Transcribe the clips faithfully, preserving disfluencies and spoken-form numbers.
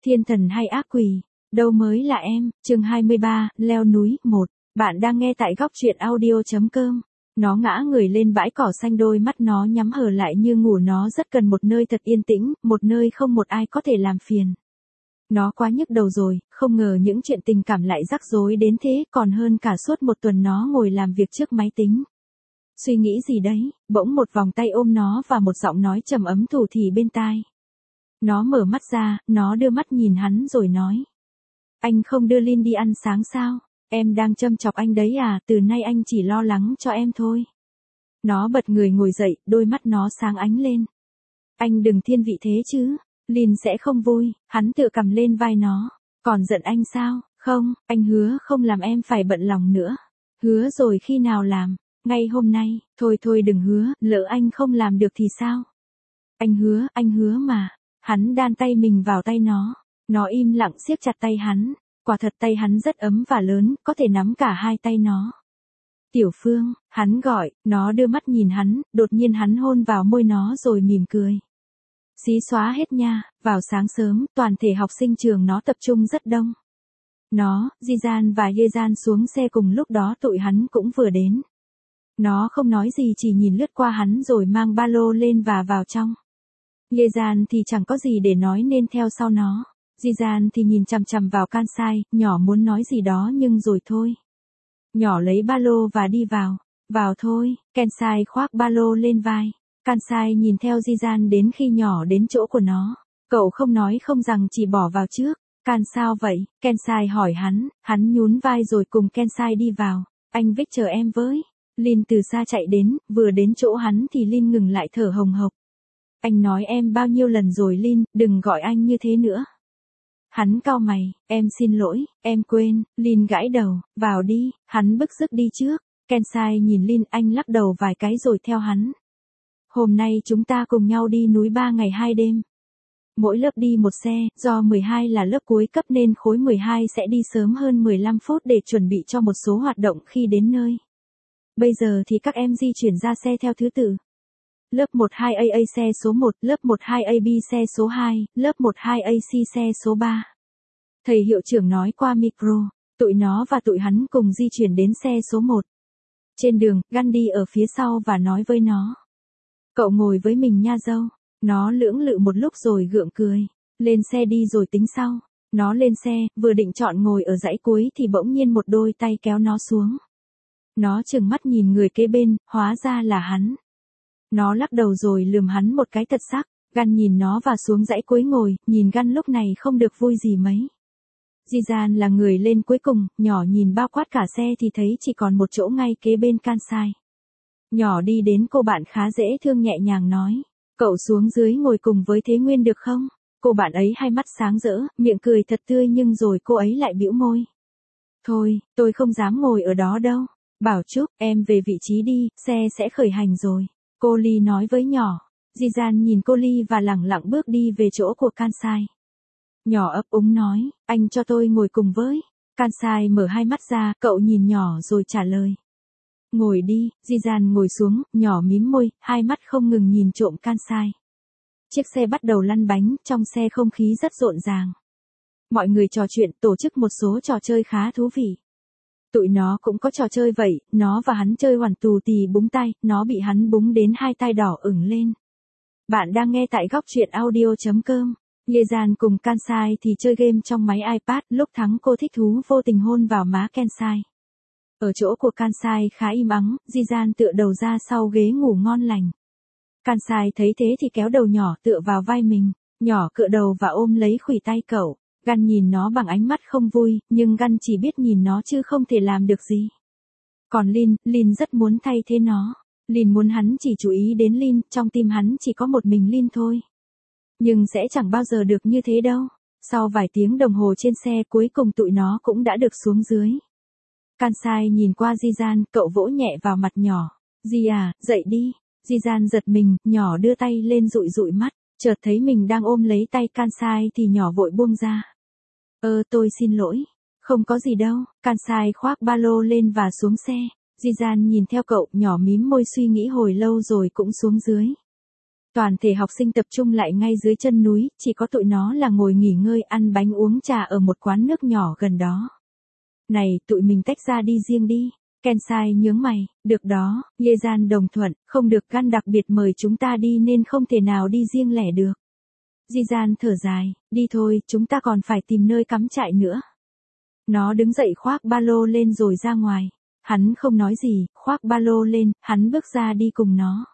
Thiên thần hay ác quỷ, đâu mới là em, chương hai mươi ba, leo núi, một. Bạn đang nghe tại góc truyện audio.com. Nó ngã người lên bãi cỏ xanh, đôi mắt nó nhắm hờ lại như ngủ, nó rất cần một nơi thật yên tĩnh, một nơi không một ai có thể làm phiền. Nó quá nhức đầu rồi, không ngờ những chuyện tình cảm lại rắc rối đến thế, còn hơn cả suốt một tuần nó ngồi làm việc trước máy tính. Suy nghĩ gì đấy, bỗng một vòng tay ôm nó và một giọng nói trầm ấm thủ thỉ bên tai. Nó mở mắt ra, nó đưa mắt nhìn hắn rồi nói. Anh không đưa Linh đi ăn sáng sao? Em đang châm chọc anh đấy à, từ nay anh chỉ lo lắng cho em thôi. Nó bật người ngồi dậy, đôi mắt nó sáng ánh lên. Anh đừng thiên vị thế chứ, Linh sẽ không vui, hắn tựa cầm lên vai nó. Còn giận anh sao? Không, anh hứa không làm em phải bận lòng nữa. Hứa rồi khi nào làm? Ngay hôm nay, thôi thôi đừng hứa, lỡ anh không làm được thì sao? Anh hứa, anh hứa mà. Hắn đan tay mình vào tay nó. Nó im lặng siết chặt tay hắn. Quả thật tay hắn rất ấm và lớn, có thể nắm cả hai tay nó. Tiểu Phương, hắn gọi, nó đưa mắt nhìn hắn, đột nhiên hắn hôn vào môi nó rồi mỉm cười. Xí xóa hết nha, vào sáng sớm, toàn thể học sinh trường nó tập trung rất đông. Nó, Jizan và Yezan xuống xe cùng lúc đó, tụi hắn cũng vừa đến. Nó không nói gì, chỉ nhìn lướt qua hắn rồi mang ba lô lên và vào trong. Yezan thì chẳng có gì để nói nên theo sau nó. Jizan thì nhìn chằm chằm vào Kansai, nhỏ muốn nói gì đó nhưng rồi thôi. Nhỏ lấy ba lô và đi vào. Vào thôi, Kansai khoác ba lô lên vai. Kansai nhìn theo Jizan đến khi nhỏ đến chỗ của nó. Cậu không nói không rằng chỉ bỏ vào trước. Can sao vậy? Kansai hỏi hắn, hắn nhún vai rồi cùng Kansai đi vào. Anh Vic chờ em với. Lin từ xa chạy đến, vừa đến chỗ hắn thì Lin ngừng lại thở hồng hộc. Anh nói em bao nhiêu lần rồi Lin, đừng gọi anh như thế nữa. Hắn cau mày, em xin lỗi, em quên, Lin gãi đầu, vào đi, hắn bức rứt đi trước. Kansai nhìn Lin, anh lắc đầu vài cái rồi theo hắn. Hôm nay chúng ta cùng nhau đi núi ba ngày hai đêm. Mỗi lớp đi một xe, do mười hai là lớp cuối cấp nên khối mười hai sẽ đi sớm hơn mười lăm phút để chuẩn bị cho một số hoạt động khi đến nơi. Bây giờ thì các em di chuyển ra xe theo thứ tự. Lớp mười hai A A xe số một, lớp mười hai A B xe số hai, lớp mười hai A C xe số ba. Thầy hiệu trưởng nói qua micro, tụi nó và tụi hắn cùng di chuyển đến xe số một. Trên đường, Gandhi ở phía sau và nói với nó. Cậu ngồi với mình nha dâu. Nó lưỡng lự một lúc rồi gượng cười. Lên xe đi rồi tính sau. Nó lên xe, vừa định chọn ngồi ở dãy cuối thì bỗng nhiên một đôi tay kéo nó xuống. Nó trừng mắt nhìn người kế bên, hóa ra là hắn. Nó lắc đầu rồi lườm hắn một cái thật sắc. Gan nhìn nó và xuống dãy cuối ngồi, nhìn Gan lúc này không được vui gì mấy. Jizan là người lên cuối cùng, nhỏ nhìn bao quát cả xe thì thấy chỉ còn một chỗ ngay kế bên Kansai. Nhỏ đi đến cô bạn khá dễ thương nhẹ nhàng nói. Cậu xuống dưới ngồi cùng với Thế Nguyên được không? Cô bạn ấy hai mắt sáng rỡ, miệng cười thật tươi nhưng rồi cô ấy lại bĩu môi. Thôi, tôi không dám ngồi ở đó đâu. Bảo Trúc, em về vị trí đi, xe sẽ khởi hành rồi. Cô Ly nói với nhỏ. Jizan nhìn cô Ly và lẳng lặng bước đi về chỗ của Kansai. Nhỏ ấp úng nói, anh cho tôi ngồi cùng với. Kansai mở hai mắt ra, cậu nhìn nhỏ rồi trả lời. Ngồi đi, Jizan ngồi xuống, nhỏ mím môi, hai mắt không ngừng nhìn trộm Kansai. Chiếc xe bắt đầu lăn bánh, trong xe không khí rất rộn ràng. Mọi người trò chuyện, tổ chức một số trò chơi khá thú vị. Tụi nó cũng có trò chơi vậy, nó và hắn chơi hoàn tù tì búng tay, nó bị hắn búng đến hai tay đỏ ửng lên. Bạn đang nghe tại góc truyện audio.com. Yezan cùng Kansai thì chơi game trong máy iPad, lúc thắng cô thích thú vô tình hôn vào má Kansai. Ở chỗ của Kansai khá im ắng, Jizan tựa đầu ra sau ghế ngủ ngon lành. Kansai thấy thế thì kéo đầu nhỏ tựa vào vai mình, nhỏ cựa đầu và ôm lấy khuỷu tay cậu. Gan nhìn nó bằng ánh mắt không vui, nhưng Gan chỉ biết nhìn nó chứ không thể làm được gì. Còn Lin, Lin rất muốn thay thế nó. Lin muốn hắn chỉ chú ý đến Lin, trong tim hắn chỉ có một mình Lin thôi. Nhưng sẽ chẳng bao giờ được như thế đâu. Sau vài tiếng đồng hồ trên xe cuối cùng tụi nó cũng đã được xuống dưới. Kansai nhìn qua Jizan, cậu vỗ nhẹ vào mặt nhỏ. Di à, dậy đi. Jizan giật mình, nhỏ đưa tay lên dụi dụi mắt, chợt thấy mình đang ôm lấy tay Kansai thì nhỏ vội buông ra. Ơ tôi xin lỗi. Không có gì đâu. Kansai khoác ba lô lên và xuống xe. Jizan nhìn theo cậu, nhỏ mím môi suy nghĩ hồi lâu rồi cũng xuống dưới. Toàn thể học sinh tập trung lại ngay dưới chân núi, chỉ có tụi nó là ngồi nghỉ ngơi ăn bánh uống trà ở một quán nước nhỏ gần đó. Này, tụi mình tách ra đi riêng đi. Kensai nhướng mày, được đó, Yejan đồng thuận, không được, Gan đặc biệt mời chúng ta đi nên không thể nào đi riêng lẻ được. Jijan thở dài, đi thôi, chúng ta còn phải tìm nơi cắm trại nữa. Nó đứng dậy khoác ba lô lên rồi ra ngoài. Hắn không nói gì, khoác ba lô lên, hắn bước ra đi cùng nó.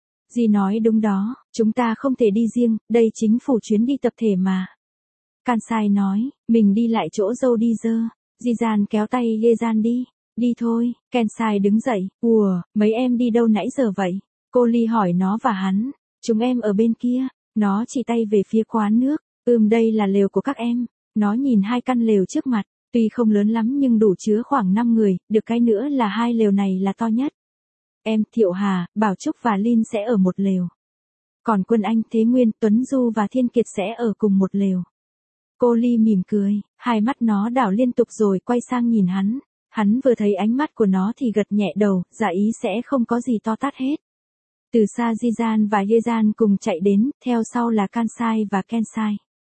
Ji nói đúng đó, chúng ta không thể đi riêng, đây chính phủ chuyến đi tập thể mà. Kansai nói, mình đi lại chỗ dâu đi dơ. Jijan kéo tay Yejan đi. Đi thôi, Kensai đứng dậy, ùa, mấy em đi đâu nãy giờ vậy? Cô Ly hỏi nó và hắn, chúng em ở bên kia, nó chỉ tay về phía quán nước, ừm đây là lều của các em, nó nhìn hai căn lều trước mặt, tuy không lớn lắm nhưng đủ chứa khoảng năm người, được cái nữa là hai lều này là to nhất. Em, Thiệu Hà, Bảo Trúc và Linh sẽ ở một lều. Còn Quân Anh, Thế Nguyên, Tuấn Du và Thiên Kiệt sẽ ở cùng một lều. Cô Ly mỉm cười, hai mắt nó đảo liên tục rồi quay sang nhìn hắn. Hắn vừa thấy ánh mắt của nó thì gật nhẹ đầu, dạ ý sẽ không có gì to tát hết. Từ xa Jijan và Yejan cùng chạy đến, theo sau là Kansai và Kensai.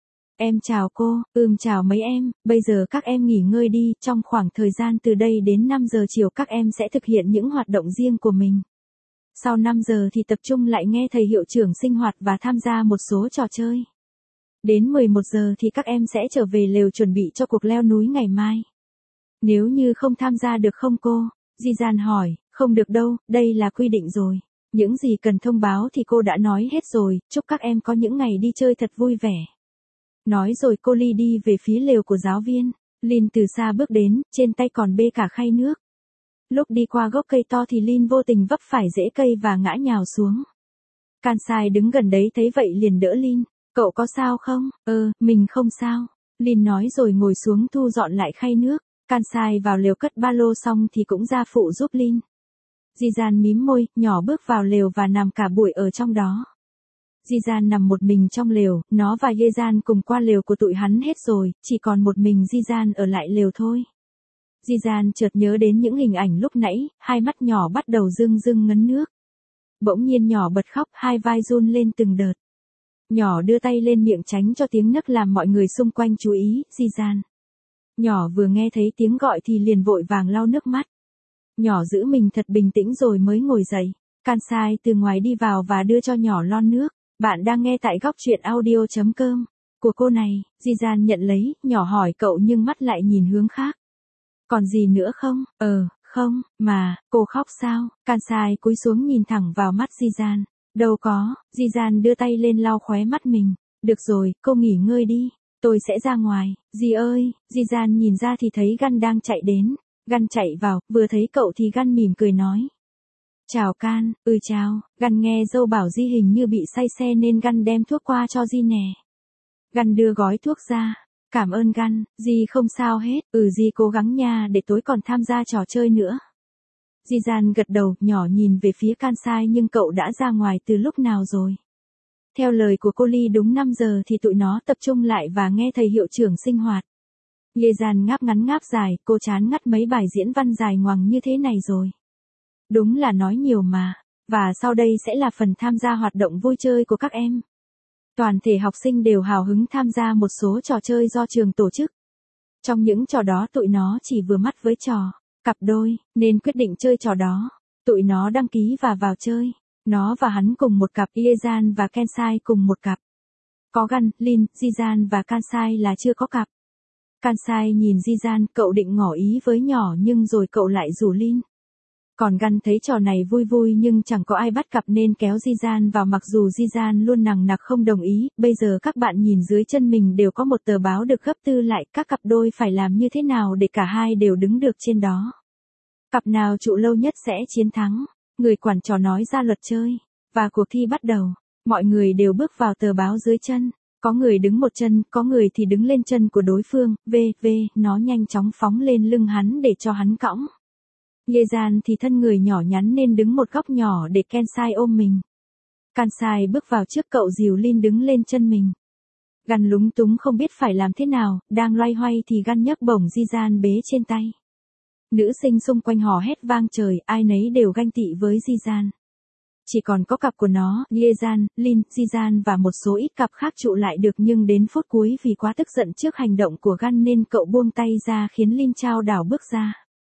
Em chào cô, ừm chào mấy em, bây giờ các em nghỉ ngơi đi, trong khoảng thời gian từ đây đến năm giờ chiều các em sẽ thực hiện những hoạt động riêng của mình. Sau năm giờ thì tập trung lại nghe thầy hiệu trưởng sinh hoạt và tham gia một số trò chơi. Đến mười một giờ thì các em sẽ trở về lều chuẩn bị cho cuộc leo núi ngày mai. Nếu như không tham gia được không cô? Jijan hỏi, không được đâu, đây là quy định rồi. Những gì cần thông báo thì cô đã nói hết rồi, chúc các em có những ngày đi chơi thật vui vẻ. Nói rồi cô Ly đi về phía lều của giáo viên. Lin từ xa bước đến, trên tay còn bê cả khay nước. Lúc đi qua gốc cây to thì Lin vô tình vấp phải rễ cây và ngã nhào xuống. Kansai đứng gần đấy thấy vậy liền đỡ Lin. Cậu có sao không? Ờ, mình không sao. Lin nói rồi ngồi xuống thu dọn lại khay nước. Kansai vào lều cất ba lô xong thì cũng ra phụ giúp Lin. Jijan mím môi, nhỏ bước vào lều và nằm cả buổi ở trong đó. Jijan nằm một mình trong lều, nó và Yejan cùng qua lều của tụi hắn hết rồi, chỉ còn một mình Jijan ở lại lều thôi. Jijan chợt nhớ đến những hình ảnh lúc nãy, hai mắt nhỏ bắt đầu rưng rưng ngấn nước. Bỗng nhiên nhỏ bật khóc, hai vai run lên từng đợt. Nhỏ đưa tay lên miệng tránh cho tiếng nấc làm mọi người xung quanh chú ý, Jijan. Nhỏ vừa nghe thấy tiếng gọi thì liền vội vàng lau nước mắt. Nhỏ giữ mình thật bình tĩnh rồi mới ngồi dậy. Kansai từ ngoài đi vào và đưa cho nhỏ lon nước. Bạn đang nghe tại góc truyện audio chấm com của cô này. Jijan nhận lấy, nhỏ hỏi cậu nhưng mắt lại nhìn hướng khác. Còn gì nữa không? Ờ, không, mà, cô khóc sao? Kansai cúi xuống nhìn thẳng vào mắt Jijan. Đâu có, Jijan đưa tay lên lau khóe mắt mình. Được rồi, cô nghỉ ngơi đi. Tôi sẽ ra ngoài. Dì ơi, Jijan nhìn ra thì thấy Gan đang chạy đến. Gan chạy vào, vừa thấy cậu thì Gan mỉm cười nói. Chào Can, ừ chào, Gan nghe dâu bảo Di hình như bị say xe nên Gan đem thuốc qua cho Di nè. Gan đưa gói thuốc ra. Cảm ơn Gan, Di không sao hết, ừ Di cố gắng nha để tối còn tham gia trò chơi nữa. Jijan gật đầu, nhỏ nhìn về phía Kansai nhưng cậu đã ra ngoài từ lúc nào rồi. Theo lời của cô Ly đúng năm giờ thì tụi nó tập trung lại và nghe thầy hiệu trưởng sinh hoạt. Yejan ngáp ngắn ngáp dài, cô chán ngắt mấy bài diễn văn dài ngoằng như thế này rồi. Đúng là nói nhiều mà. Và sau đây sẽ là phần tham gia hoạt động vui chơi của các em. Toàn thể học sinh đều hào hứng tham gia một số trò chơi do trường tổ chức. Trong những trò đó tụi nó chỉ vừa mắt với trò cặp đôi, nên quyết định chơi trò đó. Tụi nó đăng ký và vào chơi. Nó và hắn cùng một cặp, Yejan và Kensai cùng một cặp. Có Gan, Lin, Jijan và Kansai là chưa có cặp. Kansai nhìn Jijan, cậu định ngỏ ý với nhỏ nhưng rồi cậu lại rủ Lin. Còn Gan thấy trò này vui vui nhưng chẳng có ai bắt cặp nên kéo Jijan vào mặc dù Jijan luôn nằng nặc không đồng ý. Bây giờ các bạn nhìn dưới chân mình đều có một tờ báo được gấp tư lại, các cặp đôi phải làm như thế nào để cả hai đều đứng được trên đó. Cặp nào trụ lâu nhất sẽ chiến thắng. Người quản trò nói ra luật chơi. Và cuộc thi bắt đầu. Mọi người đều bước vào tờ báo dưới chân. Có người đứng một chân, có người thì đứng lên chân của đối phương. V, V, nó nhanh chóng phóng lên lưng hắn để cho hắn cõng. Yejan thì thân người nhỏ nhắn nên đứng một góc nhỏ để Kensai ôm mình. Kansai bước vào trước cậu dìu Lin đứng lên chân mình. Gan lúng túng không biết phải làm thế nào, đang loay hoay thì Gan nhấc bổng Jijan bế trên tay. Nữ sinh xung quanh hò hét vang trời, ai nấy đều ganh tị với Jijan. Chỉ còn có cặp của nó, Yejan, Lin, Jijan và một số ít cặp khác trụ lại được, nhưng đến phút cuối vì quá tức giận trước hành động của Gun nên cậu buông tay ra khiến Lin trao đảo bước ra.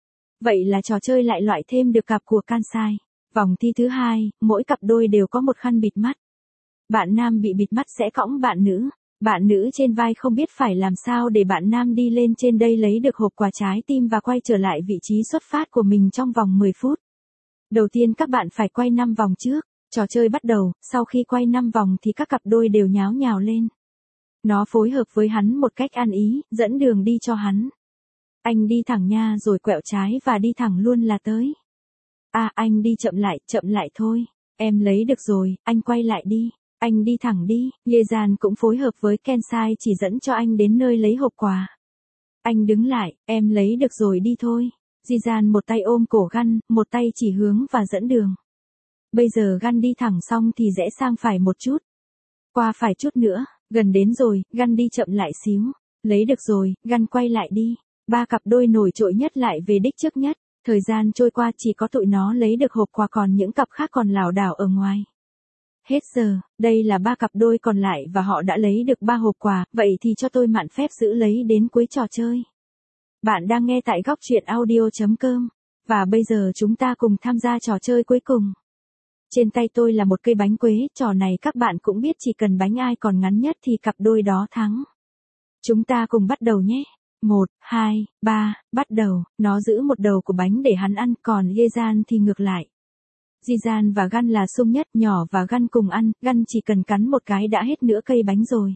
Vậy là trò chơi lại loại thêm được cặp của Kansai. Vòng thi thứ hai, mỗi cặp đôi đều có một khăn bịt mắt. Bạn nam bị bịt mắt sẽ cõng bạn nữ. Bạn nữ trên vai không biết phải làm sao để bạn nam đi lên trên đây lấy được hộp quà trái tim và quay trở lại vị trí xuất phát của mình trong vòng mười phút. Đầu tiên các bạn phải quay năm vòng trước. Trò chơi bắt đầu, sau khi quay năm vòng thì các cặp đôi đều nháo nhào lên. Nó phối hợp với hắn một cách ăn ý, dẫn đường đi cho hắn. Anh đi thẳng nha rồi quẹo trái và đi thẳng luôn là tới. À anh đi chậm lại, chậm lại thôi. Em lấy được rồi, anh quay lại đi. Anh đi thẳng đi. Yejan cũng phối hợp với Kansai chỉ dẫn cho anh đến nơi lấy hộp quà. Anh đứng lại, em lấy được rồi đi thôi. Jijan một tay ôm cổ Gun, một tay chỉ hướng và dẫn đường. Bây giờ Gun đi thẳng xong thì rẽ sang phải một chút. Qua phải chút nữa, gần đến rồi, Gun đi chậm lại xíu. Lấy được rồi, Gun quay lại đi. Ba cặp đôi nổi trội nhất lại về đích trước nhất. Thời gian trôi qua chỉ có tụi nó lấy được hộp quà, còn những cặp khác còn lảo đảo ở ngoài. Hết giờ, đây là ba cặp đôi còn lại và họ đã lấy được ba hộp quà, vậy thì cho tôi mạn phép giữ lấy đến cuối trò chơi. Bạn đang nghe tại góc truyện audio chấm com. Và bây giờ chúng ta cùng tham gia trò chơi cuối cùng. Trên tay tôi là một cây bánh quế, trò này các bạn cũng biết chỉ cần bánh ai còn ngắn nhất thì cặp đôi đó thắng. Chúng ta cùng bắt đầu nhé. một, hai, ba, bắt đầu. Nó giữ một đầu của bánh để hắn ăn, còn Yejan thì ngược lại. Jijan và Gun là sung nhất, nhỏ và Gun cùng ăn, Gun chỉ cần cắn một cái đã hết nửa cây bánh rồi.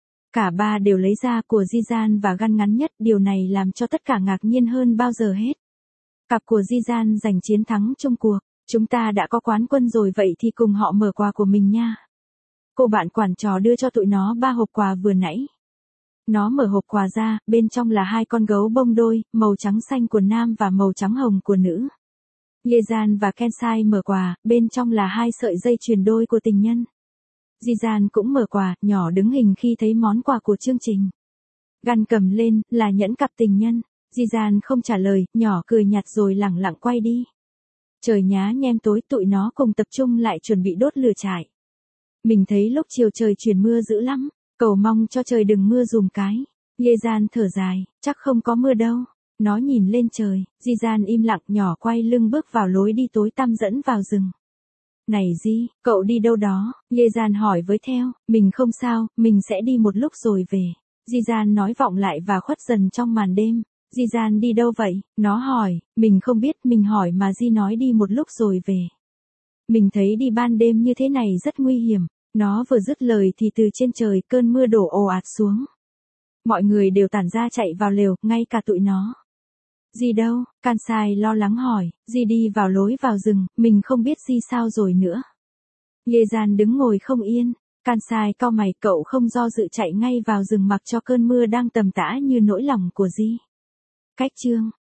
Cả ba đều lấy ra, của Jijan và Gun ngắn nhất, điều này làm cho tất cả ngạc nhiên hơn bao giờ hết. Cặp của Jijan giành chiến thắng chung cuộc. Chúng ta đã có quán quân rồi, vậy thì cùng họ mở quà của mình nha. Cô bạn quản trò đưa cho tụi nó ba hộp quà vừa nãy. Nó mở hộp quà ra, bên trong là hai con gấu bông đôi, màu trắng xanh của nam và màu trắng hồng của nữ. Yejan và Kansai mở quà, bên trong là hai sợi dây chuyền đôi của tình nhân. Jijan cũng mở quà, nhỏ đứng hình khi thấy món quà của chương trình. Gun cầm lên, là nhẫn cặp tình nhân. Jijan không trả lời, nhỏ cười nhạt rồi lẳng lặng quay đi. Trời nhá nhem tối, tụi nó cùng tập trung lại chuẩn bị đốt lửa trại. Mình thấy lúc chiều trời chuyển mưa dữ lắm, cầu mong cho trời đừng mưa dùm cái. Yejan thở dài, chắc không có mưa đâu. Nó nhìn lên trời, Jijan im lặng, nhỏ quay lưng bước vào lối đi tối tăm dẫn vào rừng. Này Ji, cậu đi đâu đó? Yejan hỏi với theo, mình không sao, mình sẽ đi một lúc rồi về. Jijan nói vọng lại và khuất dần trong màn đêm. Jijan đi đâu vậy? Nó hỏi, mình không biết, mình hỏi mà Ji nói đi một lúc rồi về. Mình thấy đi ban đêm như thế này rất nguy hiểm. Nó vừa dứt lời thì từ trên trời cơn mưa đổ ồ ạt xuống. Mọi người đều tản ra chạy vào lều, ngay cả tụi nó. Ji đâu? Kansai lo lắng hỏi. Ji đi vào lối vào rừng, mình không biết Ji sao rồi nữa. Yejan đứng ngồi không yên. Kansai cau mày, cậu không do dự chạy ngay vào rừng mặc cho cơn mưa đang tầm tã như nỗi lòng của Ji. Cách chương